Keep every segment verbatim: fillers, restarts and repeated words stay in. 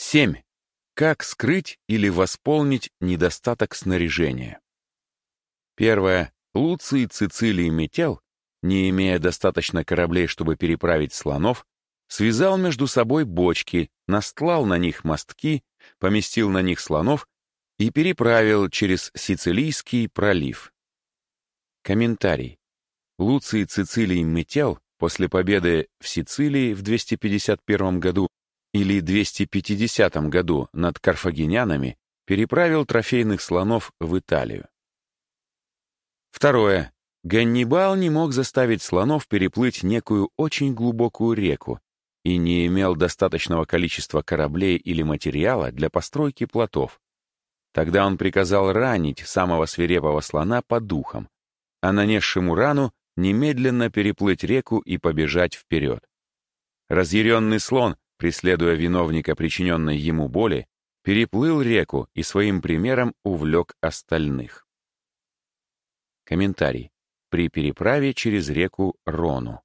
семь. Как скрыть или восполнить недостаток снаряжения? Первое. Луций Цицилий Метел, не имея достаточно кораблей, чтобы переправить слонов, связал между собой бочки, настлал на них мостки, поместил на них слонов и переправил через Сицилийский пролив. Комментарий. Луций Цицилий Метел после победы в Сицилии в двести пятьдесят первом году или двести пятидесятом году над карфагенянами переправил трофейных слонов в Италию. Второе. Ганнибал не мог заставить слонов переплыть некую очень глубокую реку и не имел достаточного количества кораблей или материала для постройки плотов. Тогда он приказал ранить самого свирепого слона по духам, а нанесшему рану немедленно переплыть реку и побежать вперед. Разъяренный слон, преследуя виновника причиненной ему боли, переплыл реку и своим примером увлек остальных. Комментарий. При переправе через реку Рону.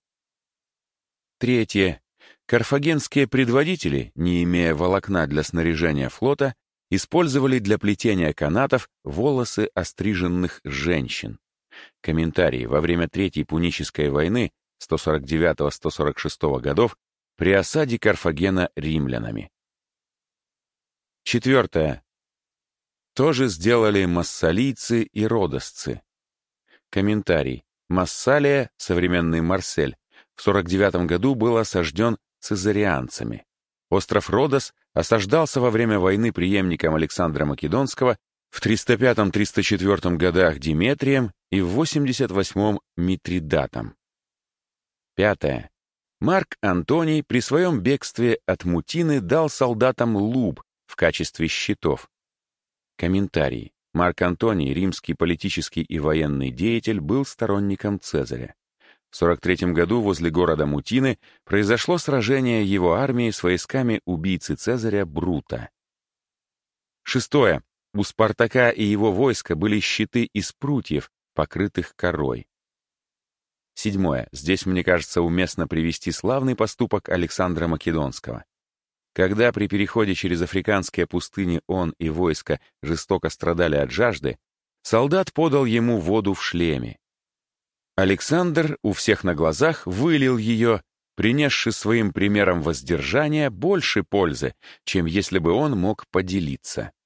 Третье. Карфагенские предводители, не имея волокна для снаряжения флота, использовали для плетения канатов волосы остриженных женщин. Комментарий. Во время Третьей Пунической войны сто сорок девятого — сто сорок шестого годов при осаде Карфагена римлянами. Четвертое. То же сделали массалийцы и родосцы. Комментарий. Массалия, современный Марсель, в сорок девятом году был осажден цезарианцами. Остров Родос осаждался во время войны преемником Александра Македонского в триста пятом — триста четвёртом годах Диметрием и в восемьдесят восьмом Митридатом. Пятое. Марк Антоний при своем бегстве от Мутины дал солдатам луп в качестве щитов. Комментарий. Марк Антоний, римский политический и военный деятель, был сторонником Цезаря. В сорок третьем году возле города Мутины произошло сражение его армии с войсками убийцы Цезаря Брута. Шестое. У Спартака и его войска были щиты из прутьев, покрытых корой. Седьмое. Здесь, мне кажется, уместно привести славный поступок Александра Македонского. Когда при переходе через африканские пустыни он и войско жестоко страдали от жажды, солдат подал ему воду в шлеме. Александр у всех на глазах вылил ее, принесши своим примером воздержания больше пользы, чем если бы он мог поделиться.